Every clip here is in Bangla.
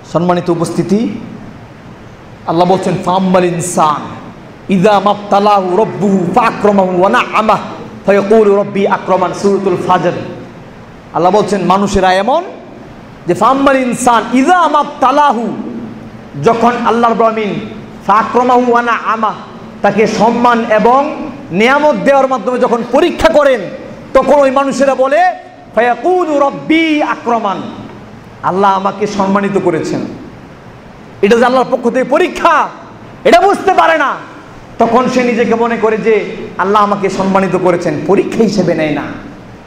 সম্মানিত উপস্থিতি, আল্লাহ বলছেন ফাম্মাল ইনসান ইযা মাবতালাহু রাব্বুহু ফাআকরামাহু ওয়া না'আমাহু ফায়াকুলু রাব্বি আকরামান, সূরাতুল ফাজর। আল্লাহ বলছেন মানুষেরা এমন যে ফাম্মাল ইনসান ইযা মাবতালাহু, যখন আল্লাহ রাব্বুল আলামিন ফাআকরামাহু ওয়া না'আমাহু, তাকে সম্মান এবং নিয়ামত দেওয়ার মাধ্যমে যখন পরীক্ষা করেন, তখন ওই মানুষেরা বলে ফায়াকুলু রাব্বি আকরামান, আল্লাহ আমাকে সম্মানিত করেছেন। এটা যে আল্লাহর পক্ষ থেকে পরীক্ষা, এটা বুঝতে পারে না। তখন সে নিজেকে মনে করে যে আল্লাহ আমাকে সম্মানিত করেছেন, পরীক্ষা হিসেবে নেয় না।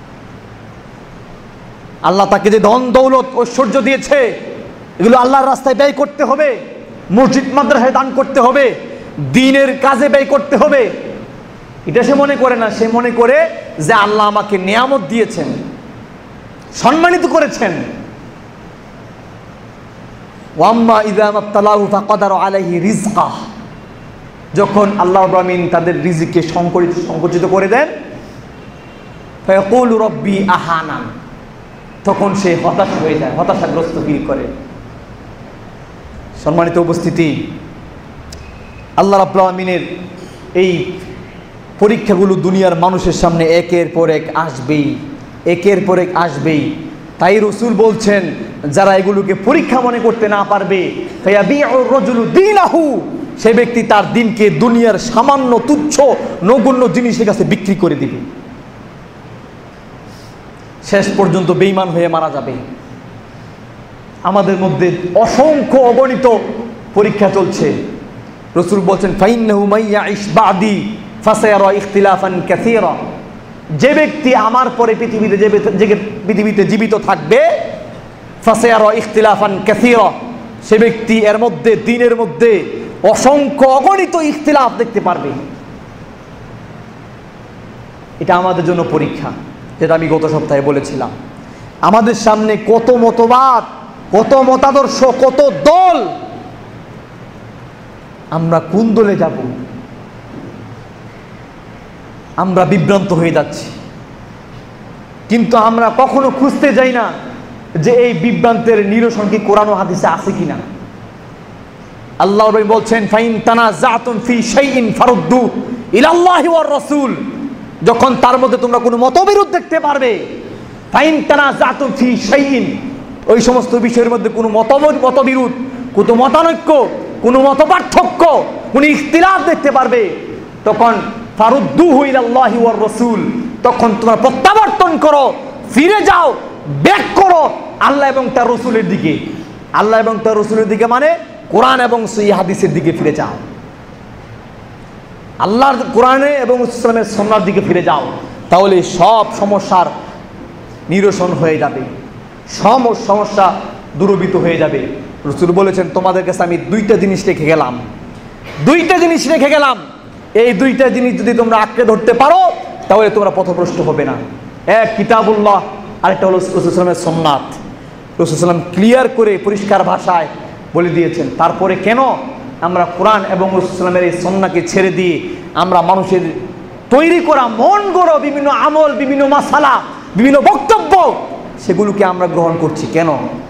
আল্লাহ তাকে যে ধন দৌলত ঐশ্বর্য দিয়েছে, এগুলো আল্লাহর রাস্তায় ব্যয় করতে হবে, মসজিদ মাদ্রাসায় দান করতে হবে, দ্বীনের কাজে ব্যয় করতে হবে, এটা সে মনে করে না। সে মনে করে যে আল্লাহ আমাকে নিয়ামত দিয়েছেন, সম্মানিত করেছেন। ওয়াম্মা ইযা মাবতালাহু ফাকাদারা আলাইহি রিজকাহ, যখন আল্লাহ রাব্বুল আমিন তাদের রিজিককে সংকুচিত করে দেন, ফায়াকুলু রাব্বি আহানান, তখন সে হতাশ হয়ে যায়, হতাশাগ্রস্ত ফিল করে। সম্মানিত উপস্থিতি, আল্লাহ রাব্বুল আমিনের এই পরীক্ষাগুলো দুনিয়ার মানুষের সামনে একের পর এক আসবেই, একের পর এক আসবেই। তাই রাসূল বলছেন, যারা এগুলোকে পরীক্ষা মনে করতে না পারবে, ফায়াবিউর রাজুলু দীনাহু, সে ব্যক্তি তার দিনকে দুনিয়ার সামান্য তুচ্ছ নগণ্য জিনিসের কাছে বিক্রি করে দিবে, শেষ পর্যন্ত বেঈমান হয়ে মারা যাবে। আমাদের মধ্যে অসংখ্য অগণিত পরীক্ষা চলছে। রাসূল বলছেন ফাইন্নাহু মাইয়াইশ বাদি ফাসায়ারা ইখতিলাফান কাসীরা, যে ব্যক্তি আমার পরে পৃথিবীতে জীবিত থাকবে, ফাসায়ারা ইখতিলাফান কাসীরা, সে ব্যক্তি এর মধ্যে দ্বীনের মধ্যে অসংখ্য অগণিত ইখতিলাফ দেখতে পারবে। এটা আমাদের জন্য পরীক্ষা, যেটা আমি গত সপ্তাহে বলেছিলাম। আমাদের সামনে কত মতবাদ, কত মতাদর্শ, কত দল, আমরা কোন দলে যাব? আমরা বিভ্রান্ত হয়ে যাচ্ছি, কিন্তু আমরা কখনো খুঁজতে যাই না যে এই বিভ্রান্তের নিরসন কি কোরআন ও হাদিসে আছে কিনা। আল্লাহ বলছেন ফাইন তানাযাতুম ফি শাইইন ফারুদ্দু ইলাল্লাহি ওয়ার রাসূল, যখন তার মধ্যে তোমরা কোনো মতবিরোধ দেখতে পারবে, ফাইন তানাযাতুম ফি শাইইন, ওই সমস্ত বিষয়ের মধ্যে কোনো মতবিরোধ, কোনো মতানৈক্য, কোনো মতপার্থক্য, কোনো ইখতিলাফ দেখতে পারবে, তখন ফারুদ্দুহু ইলাল্লাহি ওয়ার রাসূল, তখন তোমরা প্রত্যাবর্তন করো, ফিরে যাও, ব্যাক করো আল্লাহ এবং তার রাসূলের দিকে। আল্লাহ এবং তার রাসূলের দিকে মানে কোরআন এবং সহিহ হাদিসের দিকে ফিরে যাও, আল্লাহর কোরআনে এবং ইসলামের সুন্নাহর দিকে ফিরে যাও, তাহলে সব সমস্যার নিরসন হয়ে যাবে, সমস্যা দূরীভূত হয়ে যাবে। রাসূল বলেছেন তোমাদের কাছে আমি দুইটা জিনিস রেখে গেলাম, এই দুইটা জিনিস যদি তোমরা আঁকড়ে ধরতে পারো, তাহলে তোমরা পথভ্রষ্ট হবে না। এক কিতাবুল্লাহ, আরেকটা হলো রাসূল সাল্লাল্লাহু আলাইহি ওয়াসাল্লামের সুন্নাত। রাসূল সাল্লাল্লাহু আলাইহি ওয়াসাল্লাম ক্লিয়ার করে পরিষ্কার ভাষায় বলে দিয়েছেন। তারপরে কেন আমরা কোরআন এবং রাসূল সাল্লাল্লাহু আলাইহি ওয়াসাল্লামের এই সুন্নাহকে ছেড়ে দিয়ে আমরা মানুষের তৈরি করা মন গড়ো বিভিন্ন আমল, বিভিন্ন মাসালা, বিভিন্ন বক্তব্য, সেগুলোকে আমরা গ্রহণ করছি কেন?